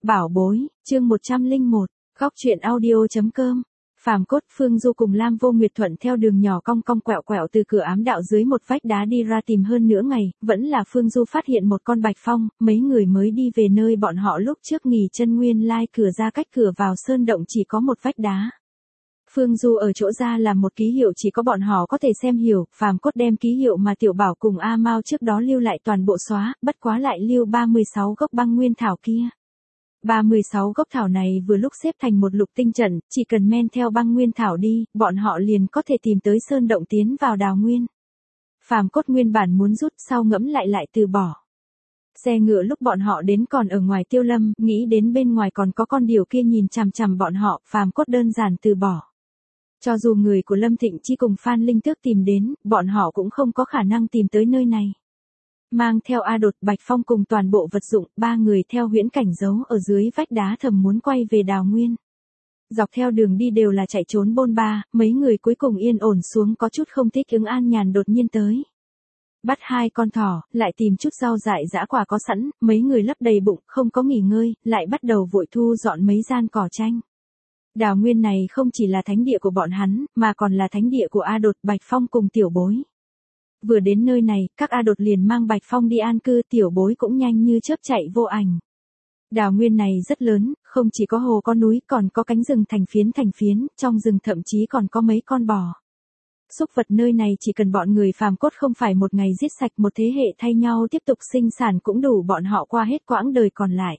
Bảo bối, chương 101, góc truyện audio.com. Phàm Cốt, Phương Du cùng Lam Vô Nguyệt thuận theo đường nhỏ cong cong quẹo quẹo từ cửa ám đạo dưới một vách đá đi ra tìm hơn nửa ngày, vẫn là Phương Du phát hiện một con bạch phong, mấy người mới đi về nơi bọn họ lúc trước nghỉ chân nguyên lai cửa ra cách cửa vào sơn động chỉ có một vách đá. Phương Du ở chỗ ra là một ký hiệu chỉ có bọn họ có thể xem hiểu, Phàm Cốt đem ký hiệu mà Tiểu Bảo cùng A Mao trước đó lưu lại toàn bộ xóa, bất quá lại lưu 36 gốc băng nguyên thảo kia. 36 gốc thảo này vừa lúc xếp thành một lục tinh trận, chỉ cần men theo băng nguyên thảo đi, bọn họ liền có thể tìm tới sơn động tiến vào đào nguyên. Phàm Cốt nguyên bản muốn rút sau ngẫm lại từ bỏ. Xe ngựa lúc bọn họ đến còn ở ngoài Tiêu Lâm, nghĩ đến bên ngoài còn có con điều kia nhìn chằm chằm bọn họ, Phàm Cốt đơn giản từ bỏ. Cho dù người của Lâm Thịnh Chi cùng Phan Linh Tước tìm đến, bọn họ cũng không có khả năng tìm tới nơi này. Mang theo A Đột, Bạch Phong cùng toàn bộ vật dụng, ba người theo huyễn cảnh giấu ở dưới vách đá thầm muốn quay về đào nguyên. Dọc theo đường đi đều là chạy trốn bôn ba, mấy người cuối cùng yên ổn xuống có chút không thích ứng An Nhàn đột nhiên tới. Bắt hai con thỏ, lại tìm chút rau dại dã quả có sẵn, mấy người lấp đầy bụng, không có nghỉ ngơi, lại bắt đầu vội thu dọn mấy gian cỏ tranh. Đào nguyên này không chỉ là thánh địa của bọn hắn, mà còn là thánh địa của A Đột, Bạch Phong cùng Tiểu Bối. Vừa đến nơi này, các A Đột liền mang Bạch Phong đi an cư, Tiểu Bối cũng nhanh như chớp chạy vô ảnh. Đào nguyên này rất lớn, không chỉ có hồ có núi, còn có cánh rừng thành phiến, trong rừng thậm chí còn có mấy con bò. Súc vật nơi này chỉ cần bọn người Phàm Cốt không phải một ngày giết sạch một thế hệ thay nhau tiếp tục sinh sản cũng đủ bọn họ qua hết quãng đời còn lại.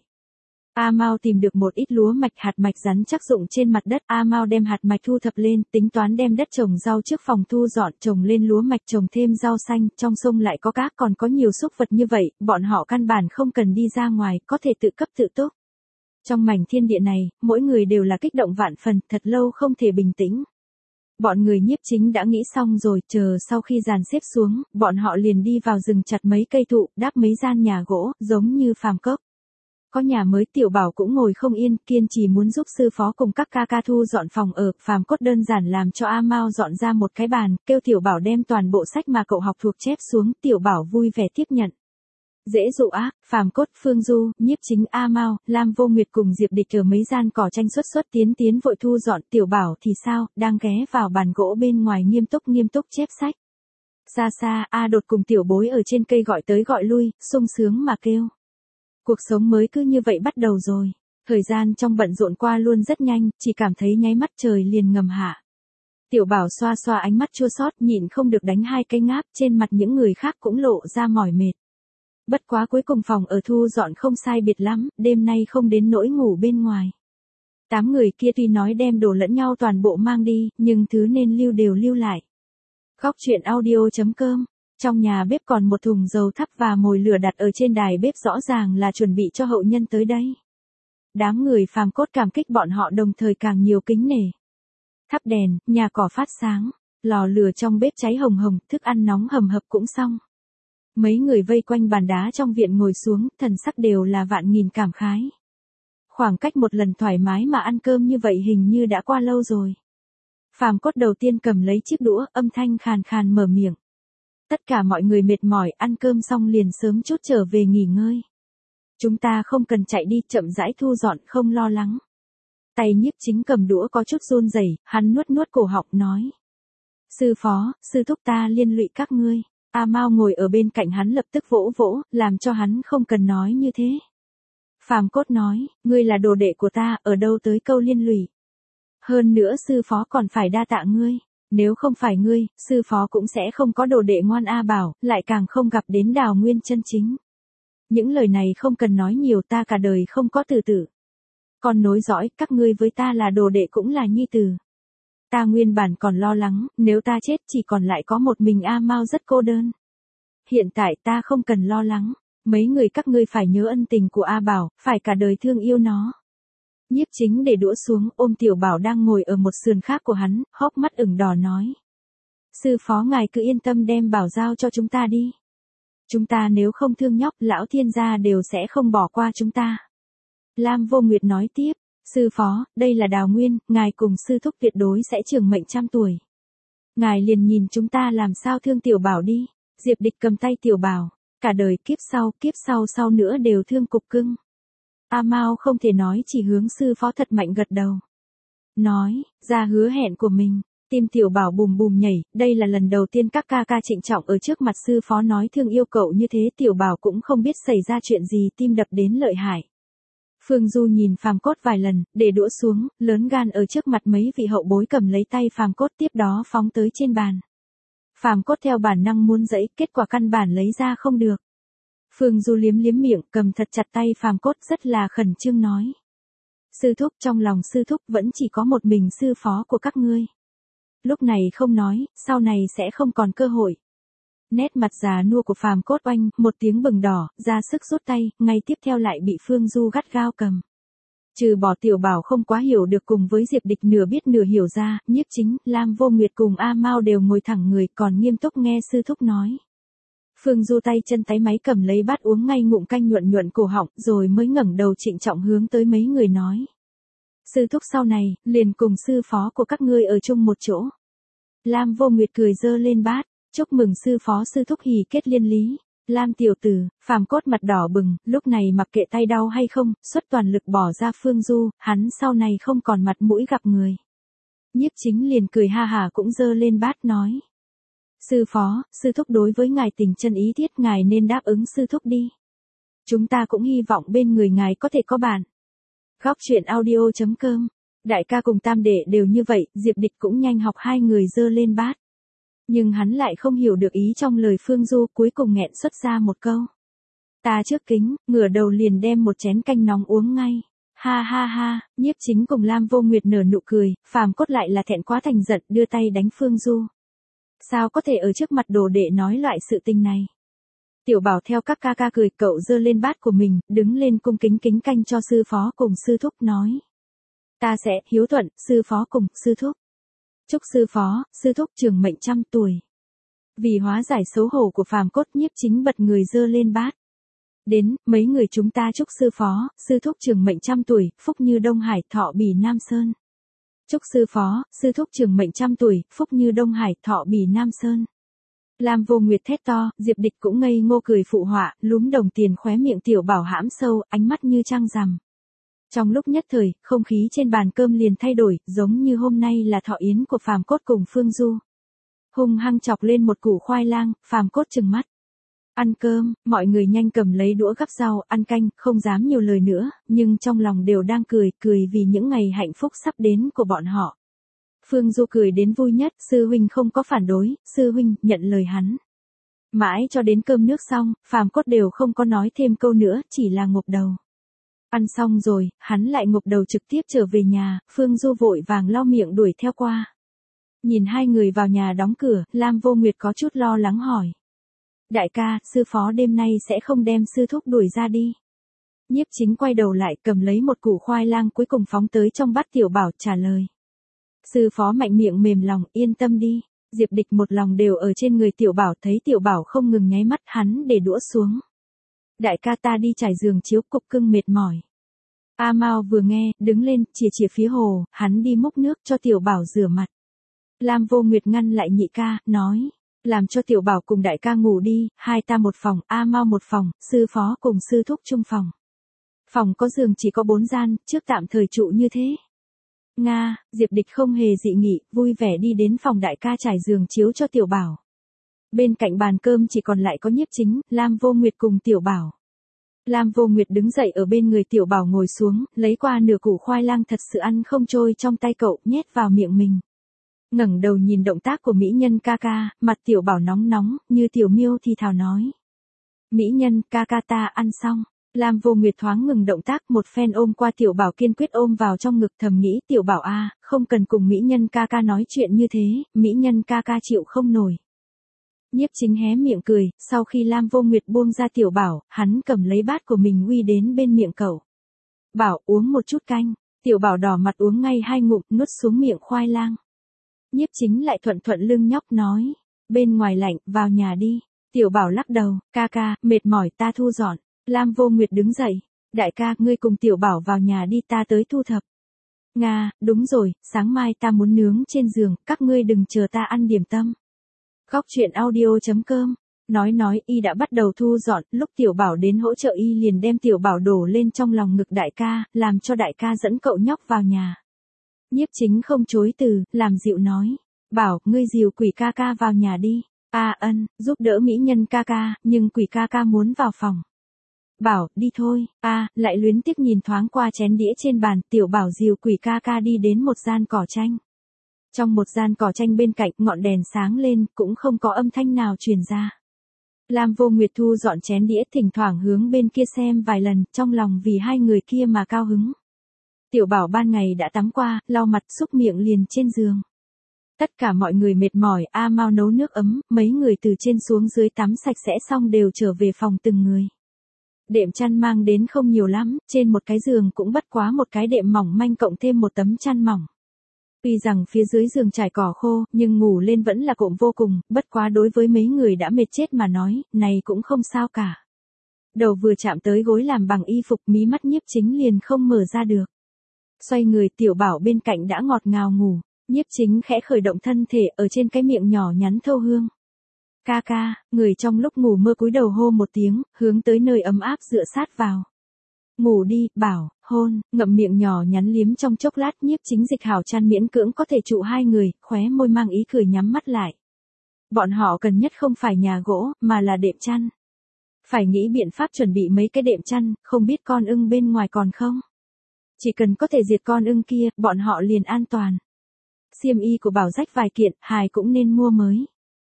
A Mao tìm được một ít lúa mạch hạt mạch rắn chắc rụng trên mặt đất, A Mao đem hạt mạch thu thập lên, tính toán đem đất trồng rau trước phòng thu dọn, trồng lên lúa mạch trồng thêm rau xanh, trong sông lại có cá còn có nhiều súc vật như vậy, bọn họ căn bản không cần đi ra ngoài, có thể tự cấp tự túc. Trong mảnh thiên địa này, mỗi người đều là kích động vạn phần, thật lâu không thể bình tĩnh. Bọn người Nhiếp Chính đã nghĩ xong rồi, chờ sau khi dàn xếp xuống, bọn họ liền đi vào rừng chặt mấy cây thụ, đáp mấy gian nhà gỗ, giống như Phàm Cốc. Có nhà mới Tiểu Bảo cũng ngồi không yên, kiên trì muốn giúp sư phó cùng các ca ca thu dọn phòng ở, Phàm Cốt đơn giản làm cho A Mao dọn ra một cái bàn, kêu Tiểu Bảo đem toàn bộ sách mà cậu học thuộc chép xuống, Tiểu Bảo vui vẻ tiếp nhận. Dễ dụ á, Phàm Cốt, Phương Du, Nhiếp Chính, A Mao, Lam Vô Nguyệt cùng Diệp Địch ở mấy gian cỏ tranh xuất tiến vội thu dọn, Tiểu Bảo thì sao, đang ghé vào bàn gỗ bên ngoài nghiêm túc chép sách. Xa xa, A Đột cùng Tiểu Bối ở trên cây gọi tới gọi lui, sung sướng mà kêu. Cuộc sống mới cứ như vậy bắt đầu rồi. Thời gian trong bận rộn qua luôn rất nhanh, chỉ cảm thấy nháy mắt trời liền ngầm hạ. Tiểu Bảo xoa xoa ánh mắt chua xót, nhịn không được đánh hai cái ngáp, trên mặt những người khác cũng lộ ra mỏi mệt. Bất quá cuối cùng phòng ở thu dọn không sai biệt lắm, đêm nay không đến nỗi ngủ bên ngoài. 8 người kia tuy nói đem đồ lẫn nhau toàn bộ mang đi, nhưng thứ nên lưu đều lưu lại. Góc truyện audio.com. Trong nhà bếp còn một thùng dầu thắp và mồi lửa đặt ở trên đài bếp, rõ ràng là chuẩn bị cho hậu nhân tới đây. Đám người Phàm Cốt cảm kích bọn họ đồng thời càng nhiều kính nể. Thắp đèn, nhà cỏ phát sáng, lò lửa trong bếp cháy hồng hồng, thức ăn nóng hầm hập cũng xong. Mấy người vây quanh bàn đá trong viện ngồi xuống, thần sắc đều là vạn nghìn cảm khái. Khoảng cách một lần thoải mái mà ăn cơm như vậy hình như đã qua lâu rồi. Phàm Cốt đầu tiên cầm lấy chiếc đũa, âm thanh khàn khàn mở miệng. Tất cả mọi người mệt mỏi, ăn cơm xong liền sớm chút trở về nghỉ ngơi. Chúng ta không cần chạy đi, chậm rãi thu dọn, không lo lắng. Tay Nhiếp Chính cầm đũa có chút run rẩy, hắn nuốt cổ họng nói. Sư phó, sư thúc ta liên lụy các ngươi. A Mao ngồi ở bên cạnh hắn lập tức vỗ vỗ, làm cho hắn không cần nói như thế. Phàm Cốt nói, ngươi là đồ đệ của ta, ở đâu tới câu liên lụy. Hơn nữa sư phó còn phải đa tạ ngươi. Nếu không phải ngươi, sư phó cũng sẽ không có đồ đệ ngoan A Bảo, lại càng không gặp đến đào nguyên chân chính. Những lời này không cần nói nhiều, ta cả đời không có tử tử. Còn nối dõi, các ngươi với ta là đồ đệ cũng là nhi tử. Ta nguyên bản còn lo lắng, nếu ta chết chỉ còn lại có một mình A Mao rất cô đơn. Hiện tại ta không cần lo lắng, mấy người các ngươi phải nhớ ân tình của A Bảo, phải cả đời thương yêu nó. Nhiếp Chính để đũa xuống, ôm Tiểu Bảo đang ngồi ở một sườn khác của hắn, hốc mắt ửng đỏ nói. Sư phó ngài cứ yên tâm đem Bảo giao cho chúng ta đi. Chúng ta nếu không thương nhóc, lão thiên gia đều sẽ không bỏ qua chúng ta. Lam Vô Nguyệt nói tiếp, sư phó, đây là đào nguyên, ngài cùng sư thúc tuyệt đối sẽ trường mệnh 100 tuổi. Ngài liền nhìn chúng ta làm sao thương Tiểu Bảo đi. Diệp Địch cầm tay Tiểu Bảo, cả đời kiếp sau sau nữa đều thương cục cưng. A Mao không thể nói, chỉ hướng sư phó thật mạnh gật đầu. Nói ra hứa hẹn của mình. Tim tiểu bảo bùm bùm nhảy, đây là lần đầu tiên các ca ca trịnh trọng ở trước mặt sư phó nói thương yêu cậu như thế, tiểu bảo cũng không biết xảy ra chuyện gì, tim đập đến lợi hại. Phương Du nhìn Phàm Cốt vài lần, để đũa xuống, lớn gan ở trước mặt mấy vị hậu bối cầm lấy tay Phàm Cốt tiếp đó phóng tới trên bàn. Phàm Cốt theo bản năng muốn dẫy, kết quả căn bản lấy ra không được. Phương Du liếm liếm miệng, cầm thật chặt tay Phàm Cốt rất là khẩn trương nói. Sư thúc, trong lòng sư thúc vẫn chỉ có một mình sư phó của các ngươi. Lúc này không nói, sau này sẽ không còn cơ hội. Nét mặt già nua của Phàm Cốt oanh, một tiếng bừng đỏ, ra sức rút tay, ngay tiếp theo lại bị Phương Du gắt gao cầm. Trừ bỏ tiểu bảo không quá hiểu được cùng với Diệp Địch nửa biết nửa hiểu ra, Nhiếp Chính, Lam Vô Nguyệt cùng A Mao đều ngồi thẳng người còn nghiêm túc nghe sư thúc nói. Phương Du tay chân táy máy cầm lấy bát uống ngay ngụm canh nhuận nhuận cổ họng rồi mới ngẩng đầu trịnh trọng hướng tới mấy người nói. Sư thúc sau này, liền cùng sư phó của các ngươi ở chung một chỗ. Lam Vô Nguyệt cười giơ lên bát, chúc mừng sư phó sư thúc hỷ kết liên lý. Lam tiểu tử, Phàm Cốt mặt đỏ bừng, lúc này mặc kệ tay đau hay không, xuất toàn lực bỏ ra Phương Du, hắn sau này không còn mặt mũi gặp người. Nhiếp Chính liền cười ha hả cũng giơ lên bát nói. Sư phó, sư thúc đối với ngài tình chân ý thiết, ngài nên đáp ứng sư thúc đi. Chúng ta cũng hy vọng bên người ngài có thể có bạn. Góc truyện audio.com. Đại ca cùng tam đệ đều như vậy, Diệp Địch cũng nhanh học hai người giơ lên bát. Nhưng hắn lại không hiểu được ý trong lời Phương Du, cuối cùng nghẹn xuất ra một câu. Ta trước kính, ngửa đầu liền đem một chén canh nóng uống ngay. Ha ha ha, Nhiếp Chính cùng Lam Vô Nguyệt nở nụ cười, Phàm Cốt lại là thẹn quá thành giận, đưa tay đánh Phương Du. Sao có thể ở trước mặt đồ đệ nói loại sự tình này? Tiểu bảo theo các ca ca cười, cậu giơ lên bát của mình, đứng lên cung kính kính canh cho sư phó cùng sư thúc nói. Ta sẽ hiếu thuận, sư phó cùng sư thúc. Chúc sư phó, sư thúc trường mệnh 100 tuổi. Vì hóa giải xấu hổ của Phàm Cốt, Nhiếp Chính bật người giơ lên bát. Đến, mấy người chúng ta chúc sư phó, sư thúc trường mệnh 100 tuổi, phúc như Đông Hải, thọ bỉ Nam Sơn. Chúc sư phó, sư thúc trường mệnh 100 tuổi, phúc như Đông Hải, thọ bỉ Nam Sơn. Lam Vô Nguyệt thét to, Diệp Địch cũng ngây ngô cười phụ họa, lúm đồng tiền khóe miệng tiểu bảo hãm sâu, ánh mắt như trăng rằm. Trong lúc nhất thời, không khí trên bàn cơm liền thay đổi, giống như hôm nay là thọ yến của Phàm Cốt cùng Phương Du. Hung hăng chọc lên một củ khoai lang, Phàm Cốt trừng mắt. Ăn cơm, mọi người nhanh cầm lấy đũa gắp rau, ăn canh, không dám nhiều lời nữa, nhưng trong lòng đều đang cười, cười vì những ngày hạnh phúc sắp đến của bọn họ. Phương Du cười đến vui nhất, sư huynh không có phản đối, sư huynh nhận lời hắn. Mãi cho đến cơm nước xong, Phàm Cốt đều không có nói thêm câu nữa, chỉ là ngộp đầu. Ăn xong rồi, hắn lại ngộp đầu trực tiếp trở về nhà, Phương Du vội vàng lau miệng đuổi theo qua. Nhìn hai người vào nhà đóng cửa, Lam Vô Nguyệt có chút lo lắng hỏi. Đại ca, sư phó đêm nay sẽ không đem sư thúc đuổi ra đi. Nhiếp Chính quay đầu lại cầm lấy một củ khoai lang cuối cùng phóng tới trong bát tiểu bảo trả lời. Sư phó mạnh miệng mềm lòng, yên tâm đi. Diệp Địch một lòng đều ở trên người tiểu bảo, thấy tiểu bảo không ngừng nháy mắt, hắn để đũa xuống. Đại ca ta đi trải giường chiếu, cục cưng mệt mỏi. A Mao vừa nghe, đứng lên, chìa phía hồ, hắn đi múc nước cho tiểu bảo rửa mặt. Lam Vô Nguyệt ngăn lại nhị ca, nói. Làm cho tiểu bảo cùng đại ca ngủ đi, hai ta một phòng, A Mao một phòng, sư phó cùng sư thúc chung phòng. Phòng có giường chỉ có 4 gian, trước tạm thời trụ như thế. Nga, Diệp Địch không hề dị nghị, vui vẻ đi đến phòng đại ca trải giường chiếu cho tiểu bảo. Bên cạnh bàn cơm chỉ còn lại có Nhiếp Chính, Lam Vô Nguyệt cùng tiểu bảo. Lam Vô Nguyệt đứng dậy ở bên người tiểu bảo ngồi xuống, lấy qua nửa củ khoai lang thật sự ăn không trôi trong tay cậu, nhét vào miệng mình. Ngẩng đầu nhìn động tác của mỹ nhân ca ca, mặt tiểu bảo nóng nóng, như tiểu miêu thì thào nói. Mỹ nhân, ca ca ta ăn xong. Lam Vô Nguyệt thoáng ngừng động tác, một phen ôm qua tiểu bảo kiên quyết ôm vào trong ngực, thầm nghĩ tiểu bảo a, không cần cùng mỹ nhân ca ca nói chuyện như thế, mỹ nhân ca ca chịu không nổi. Nhiếp Chính hé miệng cười, sau khi Lam Vô Nguyệt buông ra tiểu bảo, hắn cầm lấy bát của mình uy đến bên miệng cậu. Bảo uống một chút canh, tiểu bảo đỏ mặt uống ngay 2 ngụm, nuốt xuống miệng khoai lang. Nhiếp Chính lại thuận thuận lưng nhóc nói, bên ngoài lạnh, vào nhà đi. Tiểu bảo lắc đầu, ca ca, mệt mỏi ta thu dọn. Lam Vô Nguyệt đứng dậy, đại ca, ngươi cùng tiểu bảo vào nhà đi, ta tới thu thập. Nga, đúng rồi, sáng mai ta muốn nướng trên giường, các ngươi đừng chờ ta ăn điểm tâm. Góc truyện audio.com Nói y đã bắt đầu thu dọn, lúc Tiểu Bảo đến hỗ trợ y liền đem Tiểu Bảo đổ lên trong lòng ngực đại ca, làm cho đại ca dẫn cậu nhóc vào nhà. Nhiếp Chính không chối từ, làm dịu nói. Bảo, ngươi dìu Quỷ ca ca vào nhà đi. Ân, giúp đỡ mỹ nhân ca ca, nhưng Quỷ ca ca muốn vào phòng. Bảo, đi thôi. Lại luyến tiếc nhìn thoáng qua chén đĩa trên bàn, Tiểu Bảo dìu Quỷ ca ca đi đến một gian cỏ tranh. Trong một gian cỏ tranh bên cạnh, ngọn đèn sáng lên, cũng không có âm thanh nào truyền ra. Lam Vô Nguyệt thu dọn chén đĩa, thỉnh thoảng hướng bên kia xem vài lần, trong lòng vì hai người kia mà cao hứng. Tiểu Bảo ban ngày đã tắm qua, lau mặt xúc miệng liền trên giường. Tất cả mọi người mệt mỏi, mau nấu nước ấm, mấy người từ trên xuống dưới tắm sạch sẽ xong đều trở về phòng từng người. Đệm chăn mang đến không nhiều lắm, trên một cái giường cũng bất quá một cái đệm mỏng manh cộng thêm một tấm chăn mỏng. Tuy rằng phía dưới giường trải cỏ khô, nhưng ngủ lên vẫn là cộm vô cùng, bất quá đối với mấy người đã mệt chết mà nói, này cũng không sao cả. Đầu vừa chạm tới gối làm bằng y phục, mí mắt Nhiếp Chính liền không mở ra được. Xoay người, Tiểu Bảo bên cạnh đã ngọt ngào ngủ, Nhiếp Chính khẽ khởi động thân thể ở trên cái miệng nhỏ nhắn thâu hương. Ca ca, người trong lúc ngủ mơ cúi đầu hô một tiếng, hướng tới nơi ấm áp dựa sát vào. Ngủ đi, Bảo, hôn, ngậm miệng nhỏ nhắn liếm trong chốc lát, Nhiếp Chính dịch hảo chăn miễn cưỡng có thể trụ hai người, khóe môi mang ý cười nhắm mắt lại. Bọn họ cần nhất không phải nhà gỗ, mà là đệm chăn. Phải nghĩ biện pháp chuẩn bị mấy cái đệm chăn, không biết con ưng bên ngoài còn không? Chỉ cần có thể diệt con ưng kia, bọn họ liền an toàn. Xiêm y của Bảo rách vài kiện, hài cũng nên mua mới.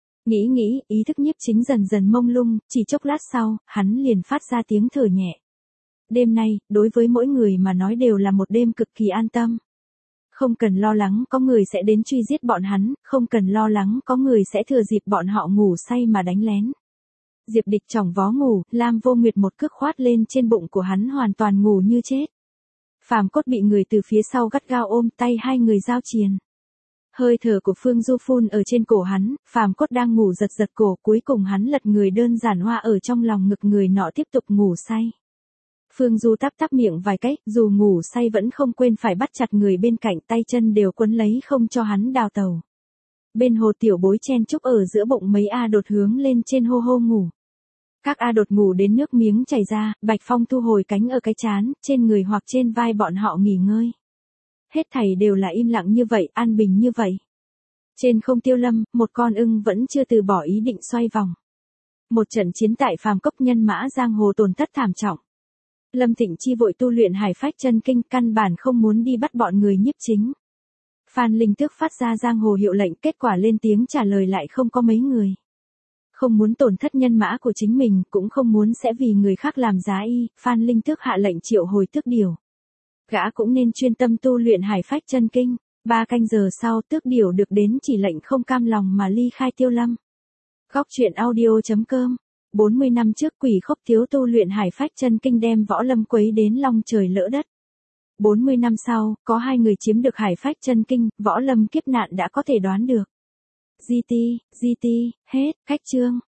Nghĩ, ý thức Nhiếp Chính dần dần mông lung, chỉ chốc lát sau, hắn liền phát ra tiếng thở nhẹ. Đêm nay, đối với mỗi người mà nói đều là một đêm cực kỳ an tâm. Không cần lo lắng có người sẽ đến truy giết bọn hắn, không cần lo lắng có người sẽ thừa dịp bọn họ ngủ say mà đánh lén. Diệp Địch chỏng vó ngủ, Lam Vô Nguyệt một cước khoát lên trên bụng của hắn hoàn toàn ngủ như chết. Phàm Cốt bị người từ phía sau gắt gao ôm, tay hai người giao triền. Hơi thở của Phương Du phun ở trên cổ hắn, Phàm Cốt đang ngủ giật giật cổ, cuối cùng hắn lật người đơn giản hoa ở trong lòng ngực người nọ tiếp tục ngủ say. Phương Du tắp miệng vài cách, dù ngủ say vẫn không quên phải bắt chặt người bên cạnh, tay chân đều quấn lấy không cho hắn đào tàu. Bên hồ Tiểu Bối chen chúc ở giữa bụng mấy A Đột hướng lên trên hô hô ngủ. Các A Đột ngủ đến nước miếng chảy ra, Bạch Phong thu hồi cánh ở cái trán, trên người hoặc trên vai bọn họ nghỉ ngơi. Hết thảy đều là im lặng như vậy, an bình như vậy. Trên không Tiêu Lâm, một con ưng vẫn chưa từ bỏ ý định xoay vòng. Một trận chiến tại Phàm Cốc nhân mã giang hồ tổn thất thảm trọng. Lâm Thịnh Chi vội tu luyện Hải Phách chân kinh, căn bản không muốn đi bắt bọn người Nhiếp Chính. Phan Linh Tước phát ra giang hồ hiệu lệnh, kết quả lên tiếng trả lời lại không có mấy người. Không muốn tổn thất nhân mã của chính mình, cũng không muốn sẽ vì người khác làm giá y, Phan Linh Tước hạ lệnh triệu hồi Tước Điểu. Gã cũng nên chuyên tâm tu luyện Hải Phách chân kinh. 3 canh giờ sau, Tước Điểu được đến chỉ lệnh không cam lòng mà ly khai Tiêu Lâm. Góc truyện audio.com 40 năm trước Quỷ Khốc Thiếu tu luyện Hải Phách chân kinh đem Võ Lâm quấy đến long trời lỡ đất. 40 năm sau, có 2 người chiếm được Hải Phách chân kinh, Võ Lâm kiếp nạn đã có thể đoán được. GT, hết, cách chương.